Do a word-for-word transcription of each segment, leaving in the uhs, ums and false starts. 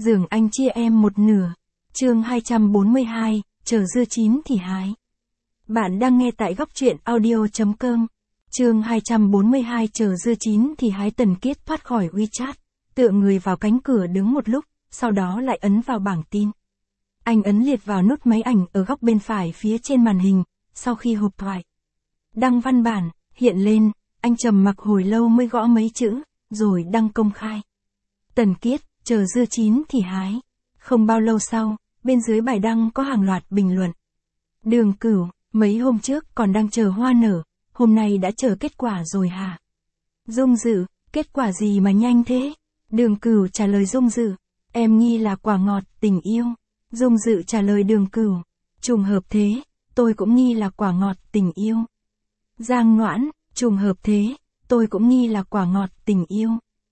Giường anh chia em một nửa. Chương hai trăm bốn mươi hai, chờ dưa chín thì hái. Bạn đang nghe tại góc truyện audio chấm com. Chương hai trăm bốn mươi hai, chờ dưa chín thì hái. Tần Kiết thoát khỏi WeChat, tựa người vào cánh cửa đứng một lúc, sau đó lại ấn vào bảng tin. Anh ấn liệt vào nút máy ảnh ở góc bên phải phía trên màn hình, sau khi hộp thoại đăng văn bản hiện lên, anh trầm mặc hồi lâu mới gõ mấy chữ, rồi đăng công khai. Tần Kiết, chờ dưa chín thì hái. Không bao lâu sau, bên dưới bài đăng có hàng loạt bình luận. Đường Cửu, mấy hôm trước còn đang chờ hoa nở, hôm nay đã chờ kết quả rồi hả? Dung Dự, kết quả gì mà nhanh thế? Đường Cửu trả lời Dung Dự, em nghi là quả ngọt tình yêu. Dung Dự trả lời Đường Cửu, trùng hợp thế, tôi cũng nghi là quả ngọt tình yêu. Giang Ngoãn, trùng hợp thế, tôi cũng nghi là quả ngọt tình yêu.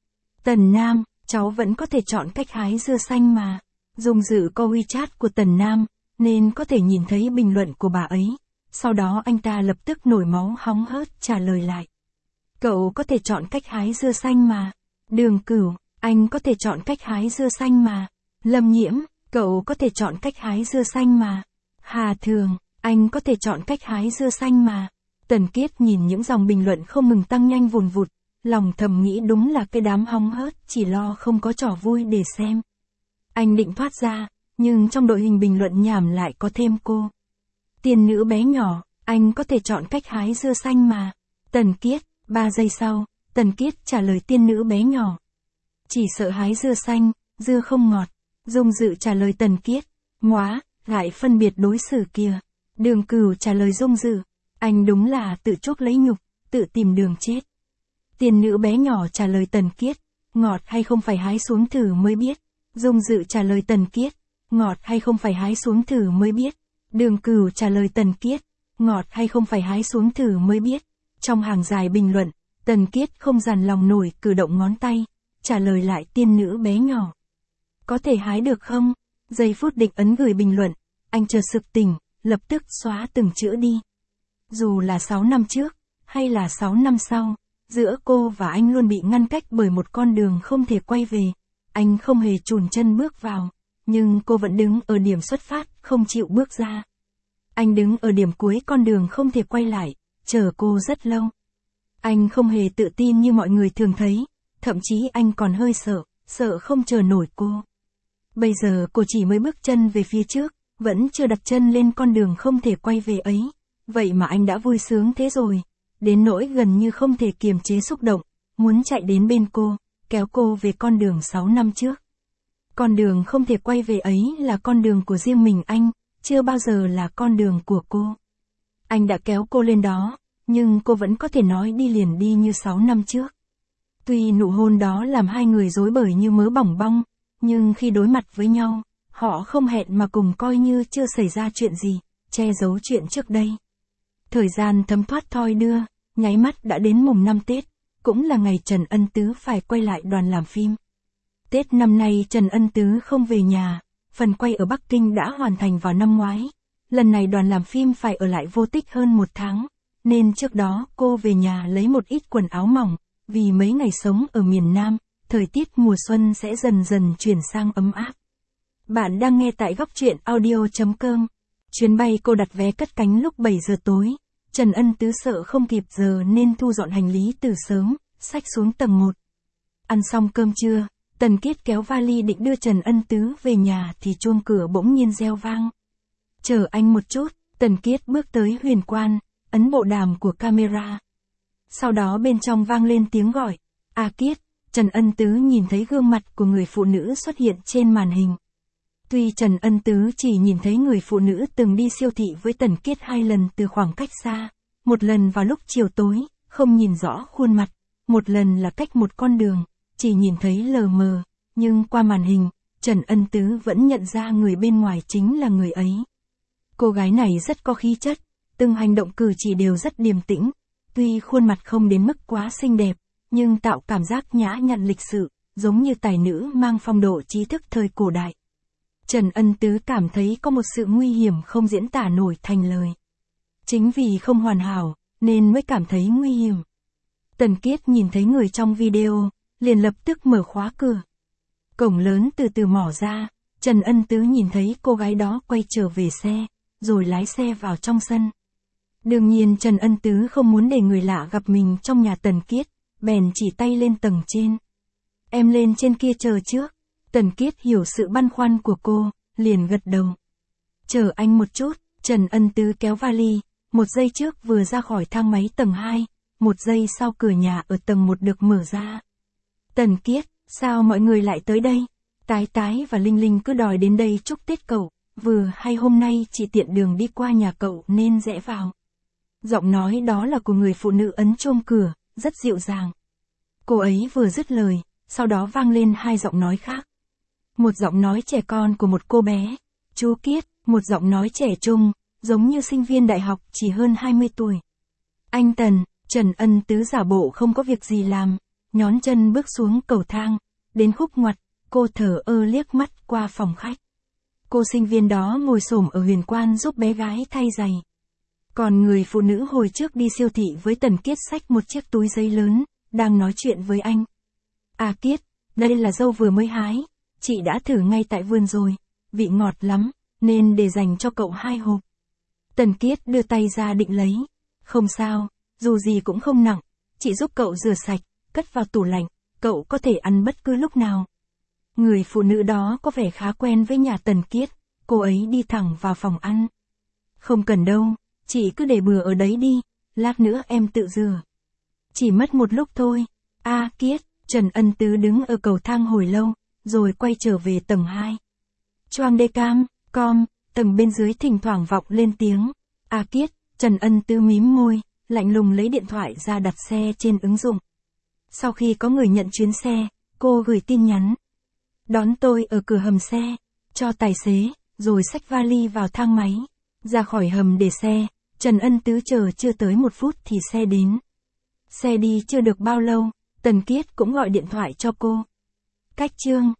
Tần Nam, cháu vẫn có thể chọn cách hái dưa xanh mà. Dung Dự có WeChat của Tần Nam, nên có thể nhìn thấy bình luận của bà ấy. Sau đó anh ta lập tức nổi máu hóng hớt trả lời lại. Cậu có thể chọn cách hái dưa xanh mà. Đường Cửu, anh có thể chọn cách hái dưa xanh mà. Lâm Nhiễm, cậu có thể chọn cách hái dưa xanh mà. Hà Thường, anh có thể chọn cách hái dưa xanh mà. Tần Kiết nhìn những dòng bình luận không ngừng tăng nhanh vùn vụt, lòng thầm nghĩ đúng là cái đám hóng hớt chỉ lo không có trò vui để xem. Anh định thoát ra, nhưng trong đội hình bình luận nhảm lại có thêm cô. Tiên nữ bé nhỏ, anh có thể chọn cách hái dưa xanh mà. Tần Kiết, ba giây sau, Tần Kiết trả lời tiên nữ bé nhỏ. Chỉ sợ hái dưa xanh, dưa không ngọt. Dung Dự trả lời Tần Kiết, móa, lại phân biệt đối xử kìa. Đường Cửu trả lời Dung Dự, anh đúng là tự chuốc lấy nhục, tự tìm đường chết. Tiên nữ bé nhỏ trả lời Tần Kiết, ngọt hay không phải hái xuống thử mới biết. Dung Dự trả lời Tần Kiết, ngọt hay không phải hái xuống thử mới biết. Đường Cửu trả lời Tần Kiết, ngọt hay không phải hái xuống thử mới biết. Trong hàng dài bình luận, Tần Kiết không dằn lòng nổi cử động ngón tay, trả lời lại tiên nữ bé nhỏ. Có thể hái được không? Giây phút định ấn gửi bình luận, anh chợt sực tỉnh, lập tức xóa từng chữ đi. Dù là sáu năm trước, hay là sáu năm sau, giữa cô và anh luôn bị ngăn cách bởi một con đường không thể quay về. Anh không hề chùn chân bước vào, nhưng cô vẫn đứng ở điểm xuất phát, không chịu bước ra. Anh đứng ở điểm cuối con đường không thể quay lại, chờ cô rất lâu. Anh không hề tự tin như mọi người thường thấy, thậm chí anh còn hơi sợ, sợ không chờ nổi cô. Bây giờ cô chỉ mới bước chân về phía trước, vẫn chưa đặt chân lên con đường không thể quay về ấy. Vậy mà anh đã vui sướng thế rồi, đến nỗi gần như không thể kiềm chế xúc động, muốn chạy đến bên cô, kéo cô về con đường sáu năm trước. Con đường không thể quay về ấy là con đường của riêng mình anh, chưa bao giờ là con đường của cô. Anh đã kéo cô lên đó, nhưng cô vẫn có thể nói đi liền đi như sáu năm trước. Tuy nụ hôn đó làm hai người rối bời như mớ bỏng bong, nhưng khi đối mặt với nhau, họ không hẹn mà cùng coi như chưa xảy ra chuyện gì, che giấu chuyện trước đây. Thời gian thấm thoát thoi đưa, nháy mắt đã đến mùng năm Tết, cũng là ngày Trần Ân Tứ phải quay lại đoàn làm phim. Tết năm nay Trần Ân Tứ không về nhà, phần quay ở Bắc Kinh đã hoàn thành vào năm ngoái. Lần này đoàn làm phim phải ở lại Vô Tích hơn một tháng, nên trước đó cô về nhà lấy một ít quần áo mỏng, vì mấy ngày sống ở miền Nam, thời tiết mùa xuân sẽ dần dần chuyển sang ấm áp. Bạn đang nghe tại góc truyện audio chấm com. Chuyến bay cô đặt vé cất cánh lúc bảy giờ tối. Trần Ân Tứ sợ không kịp giờ nên thu dọn hành lý từ sớm, xách xuống tầng một. Ăn xong cơm trưa, Tần Kiết kéo vali định đưa Trần Ân Tứ về nhà thì chuông cửa bỗng nhiên reo vang. Chờ anh một chút, Tần Kiết bước tới huyền quan, ấn bộ đàm của camera. Sau đó bên trong vang lên tiếng gọi, A Kiết. Trần Ân Tứ nhìn thấy gương mặt của người phụ nữ xuất hiện trên màn hình. Tuy Trần Ân Tứ chỉ nhìn thấy người phụ nữ từng đi siêu thị với Tần Kiết hai lần từ khoảng cách xa, một lần vào lúc chiều tối, không nhìn rõ khuôn mặt, một lần là cách một con đường, chỉ nhìn thấy lờ mờ, nhưng qua màn hình, Trần Ân Tứ vẫn nhận ra người bên ngoài chính là người ấy. Cô gái này rất có khí chất, từng hành động cử chỉ đều rất điềm tĩnh, tuy khuôn mặt không đến mức quá xinh đẹp, nhưng tạo cảm giác nhã nhặn lịch sự, giống như tài nữ mang phong độ trí thức thời cổ đại. Trần Ân Tứ cảm thấy có một sự nguy hiểm không diễn tả nổi thành lời. Chính vì không hoàn hảo, nên mới cảm thấy nguy hiểm. Tần Kiết nhìn thấy người trong video, liền lập tức mở khóa cửa. Cổng lớn từ từ mở ra, Trần Ân Tứ nhìn thấy cô gái đó quay trở về xe, rồi lái xe vào trong sân. Đương nhiên Trần Ân Tứ không muốn để người lạ gặp mình trong nhà Tần Kiết, bèn chỉ tay lên tầng trên. Em lên trên kia chờ trước. Tần Kiết hiểu sự băn khoăn của cô, liền gật đầu. Chờ anh một chút, Trần Ân Tứ kéo vali, một giây trước vừa ra khỏi thang máy tầng hai, một giây sau cửa nhà ở tầng một được mở ra. Tần Kiết, sao mọi người lại tới đây? Tái Tái và Linh Linh cứ đòi đến đây chúc Tết cậu, vừa hay hôm nay chị tiện đường đi qua nhà cậu nên rẽ vào. Giọng nói đó là của người phụ nữ ấn chôm cửa, rất dịu dàng. Cô ấy vừa dứt lời, sau đó vang lên hai giọng nói khác. Một giọng nói trẻ con của một cô bé, chú Kiết, một giọng nói trẻ trung, giống như sinh viên đại học chỉ hơn hai mươi tuổi. Anh Tần, Trần Ân Tứ giả bộ không có việc gì làm, nhón chân bước xuống cầu thang, đến khúc ngoặt, cô thở ơ liếc mắt qua phòng khách. Cô sinh viên đó ngồi xổm ở huyền quan giúp bé gái thay giày. Còn người phụ nữ hồi trước đi siêu thị với Tần Kiết xách một chiếc túi giấy lớn, đang nói chuyện với anh. À Kiết, đây là dâu vừa mới hái, chị đã thử ngay tại vườn rồi, vị ngọt lắm, nên để dành cho cậu hai hộp. Tần Kiết đưa tay ra định lấy. Không sao, dù gì cũng không nặng, chị giúp cậu rửa sạch, cất vào tủ lạnh, cậu có thể ăn bất cứ lúc nào. Người phụ nữ đó có vẻ khá quen với nhà Tần Kiết, cô ấy đi thẳng vào phòng ăn. Không cần đâu, chị cứ để bừa ở đấy đi, lát nữa em tự rửa. Chỉ mất một lúc thôi. A à, Kiết, Trần Ân Tứ đứng ở cầu thang hồi lâu, rồi quay trở về tầng hai. Choang đê cam, com, tầng bên dưới thỉnh thoảng vọng lên tiếng. A à, Kiết, Trần Ân Tứ mím môi, lạnh lùng lấy điện thoại ra đặt xe trên ứng dụng. Sau khi có người nhận chuyến xe, cô gửi tin nhắn. Đón tôi ở cửa hầm xe, cho tài xế, rồi xách vali vào thang máy. Ra khỏi hầm để xe, Trần Ân Tứ chờ chưa tới một phút thì xe đến. Xe đi chưa được bao lâu, Tần Kiết cũng gọi điện thoại cho cô. Cách chương